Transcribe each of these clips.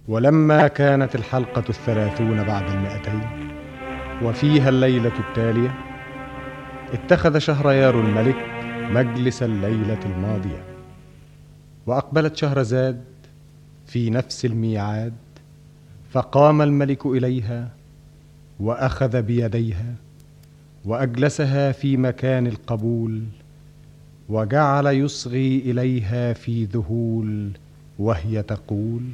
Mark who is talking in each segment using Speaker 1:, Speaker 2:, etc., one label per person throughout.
Speaker 1: ولما كانت الحلقة 30 بعد 200 وفيها الليلة التالية، اتخذ شهريار الملك مجلس الليلة الماضية، وأقبلت شهرزاد في نفس الميعاد، فقام الملك إليها وأخذ بيديها وأجلسها في مكان القبول، وجعل يصغي إليها في ذهول وهي تقول: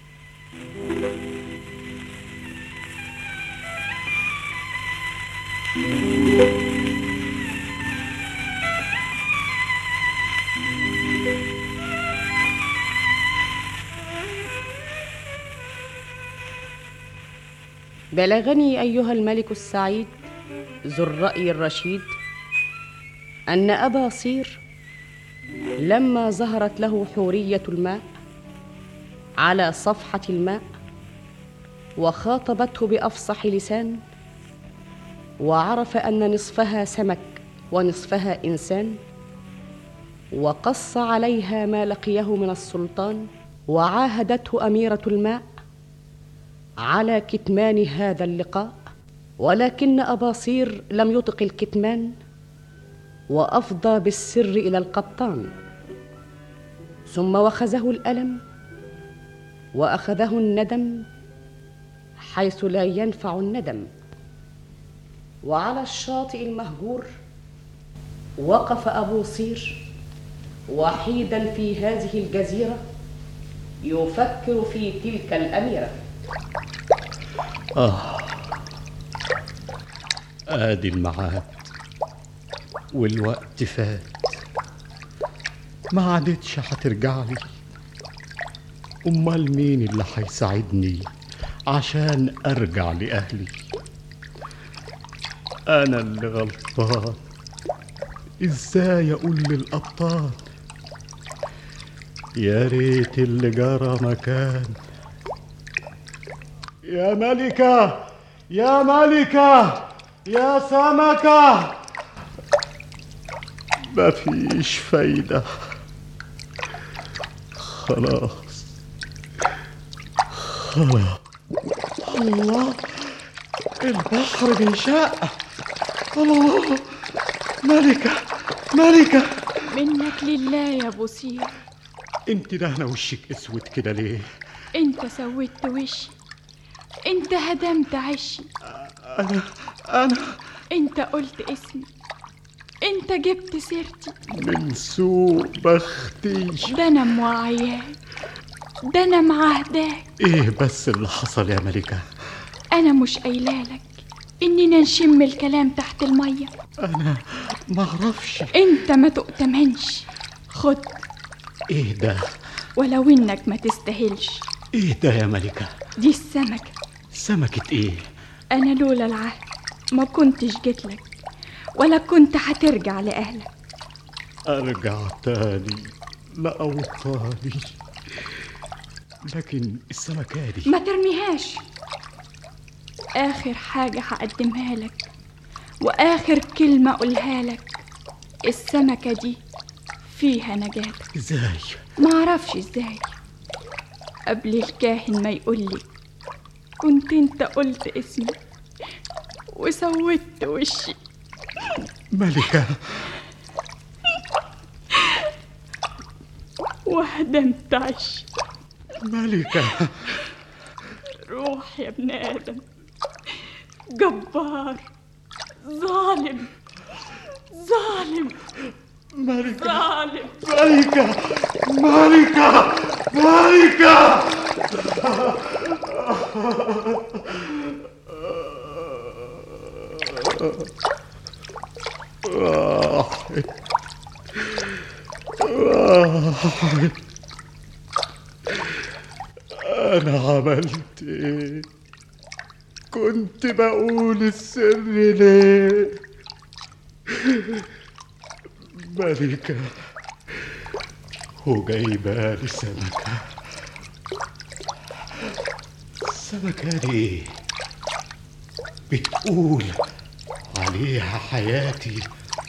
Speaker 2: بلغني أيها الملك السعيد ذو الرأي الرشيد أن أبا صير لما ظهرت له حورية الماء على صفحة الماء وخاطبته بأفصح لسان، وعرف أن نصفها سمك ونصفها إنسان، وقص عليها ما لقيه من السلطان، وعاهدته أميرة الماء على كتمان هذا اللقاء، ولكن أبا صير لم يطق الكتمان، وأفضى بالسر إلى القبطان، ثم وخزه الألم وأخذه الندم حيث لا ينفع الندم. وعلى الشاطئ المهجور وقف أبو صير وحيدا في هذه الجزيرة يفكر في تلك الأميرة.
Speaker 3: آدي الميعاد والوقت فات، ما عادتش هترجعلي. أمال مين اللي هيساعدني عشان أرجع لأهلي؟ أنا اللي غلطان، إزاي أقول للأبطال؟ يا ريت اللي جرى مكان. يا ملكة، يا ملكة، يا سمكة، مفيش فايدة، خلاص. الله، البحر بيشق. الله، ملكة، ملكة،
Speaker 4: منك لله يا ابو صير.
Speaker 3: انت دهنة وشك اسود كده ليه؟
Speaker 4: انت سويت وشي، انت هدمت عشي.
Speaker 3: انا
Speaker 4: انت قلت اسمي، انت جبت سيرتي
Speaker 3: من سوء بختي.
Speaker 4: ده انا موعياك، ده انا معاهداك.
Speaker 3: ايه بس اللي حصل يا ملكة؟
Speaker 4: انا مش قايلالك اننا نشم الكلام تحت المية؟
Speaker 3: انا ما اعرفش.
Speaker 4: انت ما تؤتمنش، خد.
Speaker 3: ايه ده؟
Speaker 4: ولو انك ما تستاهلش.
Speaker 3: ايه ده يا ملكة؟
Speaker 4: دي السمكة.
Speaker 3: سمكة ايه؟
Speaker 4: انا لولا العهد ما كنتش جيتلك، ولا كنت هترجع لأهلك.
Speaker 3: ارجع تاني لأوطاني، لكن السمكة دي
Speaker 4: ما ترميهاش. آخر حاجة هقدمها لك وآخر كلمة أقولها لك، السمكة دي فيها نجاتك.
Speaker 3: ازاي؟
Speaker 4: معرفش ازاي. قبل الكاهن ما يقولي كنت انت قلت اسمي وسويت وشي.
Speaker 3: ملكة،
Speaker 4: وهدمت عشي.
Speaker 3: ملكة،
Speaker 4: روح يا ابن آدم، جبار، ظالم، ظالم،
Speaker 3: ملكة،
Speaker 4: ظالم.
Speaker 3: ملكة، ملكة، ملكة. أنا عملت إيه؟ كنت بقول السر ليه؟ ملكة وجايبالي سمكة. السمكة دي بتقول عليها حياتي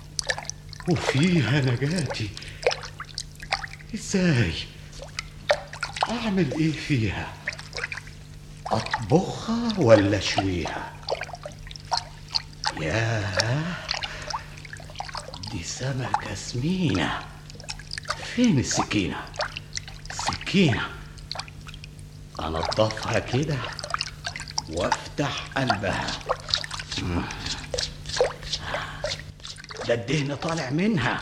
Speaker 3: وفيها نجاتي. ازاي؟ اعمل ايه فيها؟ أطبخها ولا أشويها؟ ياه، دي سمكة سمينة. فين السكينة؟ سكينة أنضفها كده وافتح قلبها. ده الدهن طالع منها.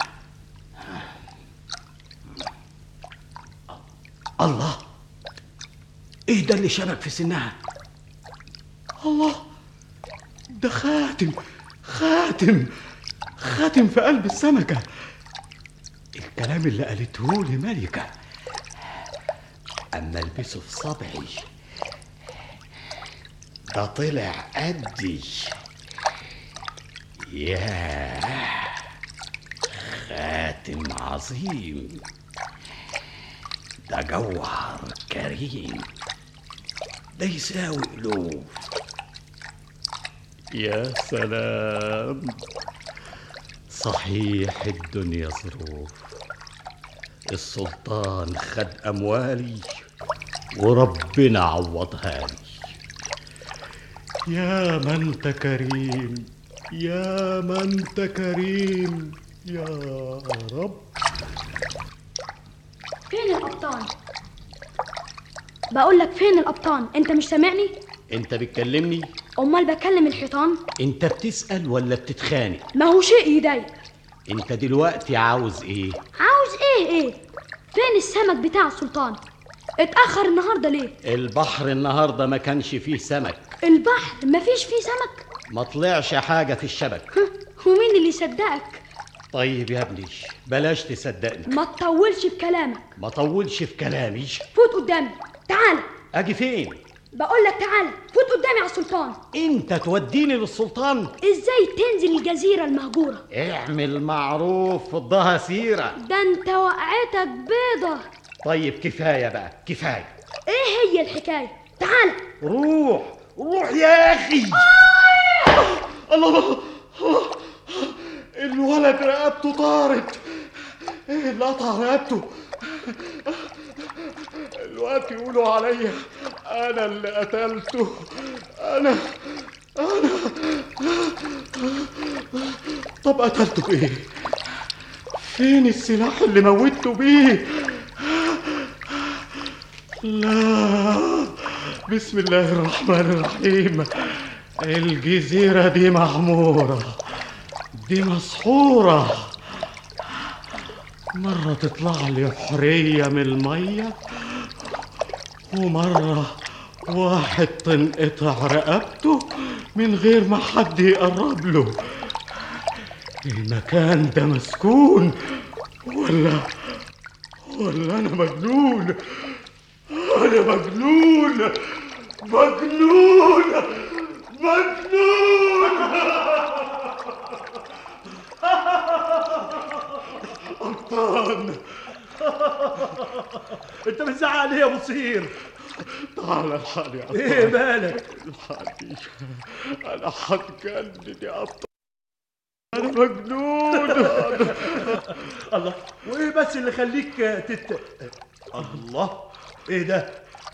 Speaker 3: الله، ايه ده اللي شبك في سنها؟ الله، ده خاتم في قلب السمكة. الكلام اللي قالته لي ملكة، اما البسه في صبعي ده طلع قدي. ياه، خاتم عظيم، ده جوهر كريم، ده يساوي ألوف. يا سلام، صحيح الدنيا ظروف. السلطان خد أموالي وربنا عوضها لي. يا من انت كريم، يا من انت كريم يا رب.
Speaker 5: فين القبطان؟ بقول لك فين القبطان؟ انت مش سامعني؟
Speaker 3: انت بتكلمني؟
Speaker 5: امال بكلم الحيطان.
Speaker 3: انت بتسأل ولا بتتخانق؟
Speaker 5: ما هو شيء يضايق.
Speaker 3: انت دلوقتي عاوز ايه؟
Speaker 5: عاوز ايه؟ فين السمك بتاع السلطان؟ اتأخر النهارده ليه؟
Speaker 3: البحر النهارده ما كانش فيه سمك.
Speaker 5: البحر مفيش فيه سمك؟
Speaker 3: ما طلعش حاجة في الشبك.
Speaker 5: ومين اللي صدقك؟
Speaker 3: طيب يا ابني بلاش تصدقني.
Speaker 5: ما تطولش بكلامك.
Speaker 3: ما طولش في كلامي.
Speaker 5: فوت قدامي، تعال.
Speaker 3: اجي فين؟
Speaker 5: بقول لك تعال، فوت قدامي على السلطان.
Speaker 3: انت توديني للسلطان؟
Speaker 5: ازاي تنزل الجزيرة المهجورة؟
Speaker 3: اعمل معروف، فضها سيرة.
Speaker 5: ده انت وقعتك بيضة.
Speaker 3: طيب كفاية بقى، كفاية.
Speaker 5: ايه هي الحكاية؟ تعال.
Speaker 3: روح يا اخي. الله، الولد رقبته طارت. ايه اللي قطع رقبته؟ الوقت يقولوا عليا انا اللي قتلته. انا طب قتلته بايه؟ فين السلاح اللي موتته بيه؟ لا، بسم الله الرحمن الرحيم. الجزيرة دي معمورة، دي مسحورة. مرة تطلع لي حرية من المية، ومرة واحد تنقطع رقبته من غير ما حد يقرب له. المكان ده مسكون ولا أنا مجنون؟ أنا مجنون. قبطان،
Speaker 6: انت بتزعق ليه يا ابو صير؟
Speaker 3: تعال الحقني يا قبطان.
Speaker 6: ايه مالك؟
Speaker 3: الحقني، انا هتجنن يا قبطان، انا مجنون.
Speaker 6: الله، وايه بس اللي خليك الله، ايه ده؟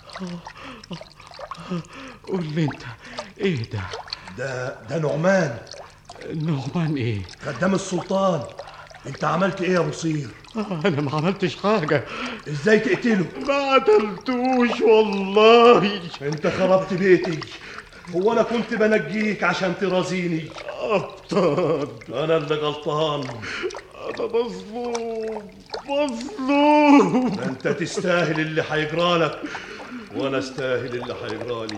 Speaker 3: قول لي انت، ايه ده؟
Speaker 6: ده نعمان.
Speaker 3: نعمان ايه؟
Speaker 6: خدام السلطان. انت عملت ايه يا ابو صير؟
Speaker 3: انا ما عملتش حاجة.
Speaker 6: ازاي تقتله؟
Speaker 3: ما قتلتوش والله.
Speaker 6: انت خربت بيتي. هو انا كنت بنجيك عشان ترازيني؟
Speaker 3: قبطان،
Speaker 6: انا اللي غلطان.
Speaker 3: انا مظلوم.
Speaker 6: ده انت تستاهل اللي هيجرالك وانا استاهل اللي هيجرالي.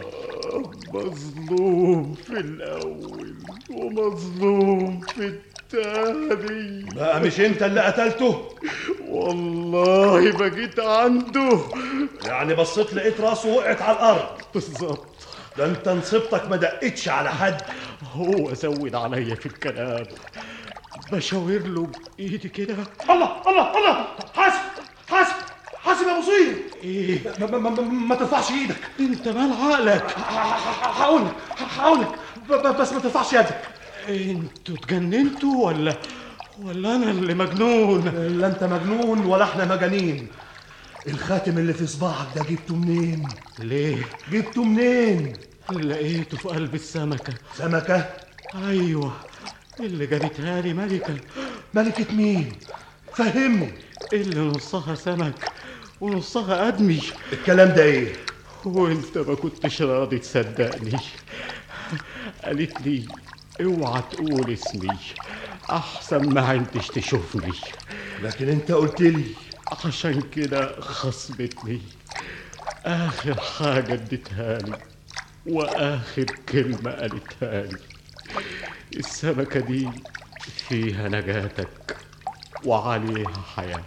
Speaker 3: مظلوم في الاول ومظلوم في التاني.
Speaker 6: بقى مش انت اللي قتلته؟
Speaker 3: والله ما جيت عنده.
Speaker 6: يعني بصيت لقيت راسه وقعت على الارض؟
Speaker 3: بالظبط.
Speaker 6: ده انت نصيبتك ما دقتش على حد.
Speaker 3: هو زود عليا في الكلام، بشاور له بايدي كده.
Speaker 6: الله، حاسب يا ابو صير.
Speaker 3: ايه؟
Speaker 6: ما ترفعش ايدك.
Speaker 3: انت مال عقلك؟
Speaker 6: هقولك بس ما ترفعش يدك.
Speaker 3: انتوا اتجننتوا ولا انا اللي مجنون؟
Speaker 6: لا انت مجنون ولا احنا مجانين. الخاتم اللي في صباعك ده جبته منين؟
Speaker 3: ليه؟
Speaker 6: جبته منين؟
Speaker 3: لقيته في قلب السمكة.
Speaker 6: سمكة؟
Speaker 3: أيوة، اللي جابتها لي ملكة.
Speaker 6: ملكة مين؟ فهمني.
Speaker 3: اللي نصها سمك ونصها أدمي.
Speaker 6: الكلام ده ايه؟
Speaker 3: وانت ما كنتش راضي تصدقني. قالت لي اوعى تقول اسمي احسن ما عندش تشوفني،
Speaker 6: لكن انت قلت لي.
Speaker 3: عشان كده خصبتني. اخر حاجة اديتها لي واخر كلمة قالتها لي، السمكة دي فيها نجاتك وعليها حياتك.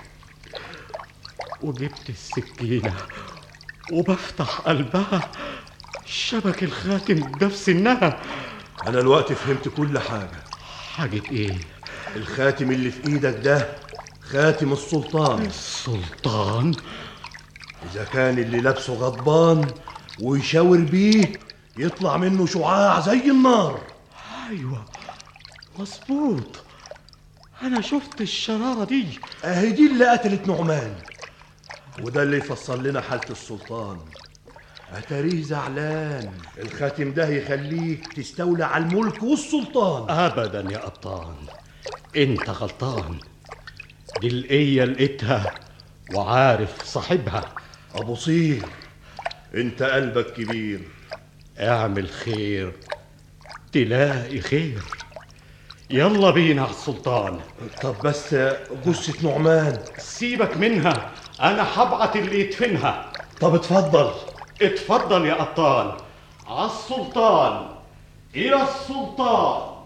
Speaker 3: وجبت السكينة وبفتح قلبها، شبك الخاتم ده في سنها.
Speaker 6: انا الوقت فهمت كل حاجة.
Speaker 3: حاجة ايه؟
Speaker 6: الخاتم اللي في ايدك ده خاتم السلطان.
Speaker 3: السلطان؟
Speaker 6: اذا كان اللي لابسه غضبان ويشاور بيه يطلع منه شعاع زي النار.
Speaker 3: ايوه مظبوط، انا شفت الشرارة دي.
Speaker 6: اهي دي اللي قتلت نعمان، وده اللي يفصل لنا حالة السلطان. اتاريه زعلان. الخاتم ده يخليك تستولى على الملك والسلطان.
Speaker 3: ابدا يا قبطان، انت غلطان. دي القية لقيتها وعارف صاحبها.
Speaker 6: ابو صير، انت قلبك كبير.
Speaker 3: اعمل خير تلاقي خير. يلا بينا على السلطان.
Speaker 6: طب بس جثة نعمان
Speaker 3: سيبك منها، انا هبعت اللي يدفنها.
Speaker 6: طب اتفضل.
Speaker 3: اتفضل يا قبطان. على السلطان، الى السلطان.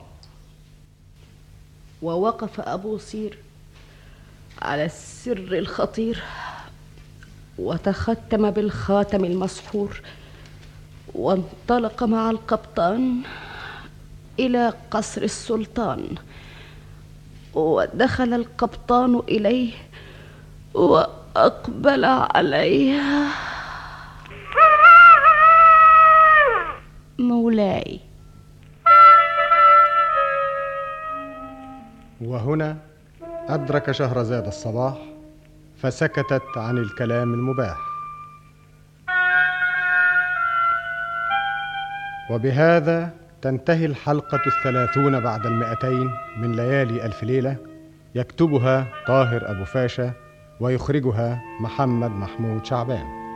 Speaker 2: ووقف أبو صير على السر الخطير وتختم بالخاتم المسحور، وانطلق مع القبطان إلى قصر السلطان. ودخل القبطان إليه وأقبل عليه. مولاي.
Speaker 1: وهنا أدرك شهرزاد الصباح فسكتت عن الكلام المباح. وبهذا تنتهي الحلقة 30 بعد 200 من ليالي ألف ليلة، يكتبها طاهر أبو فاشا ويخرجها محمد محمود شعبان.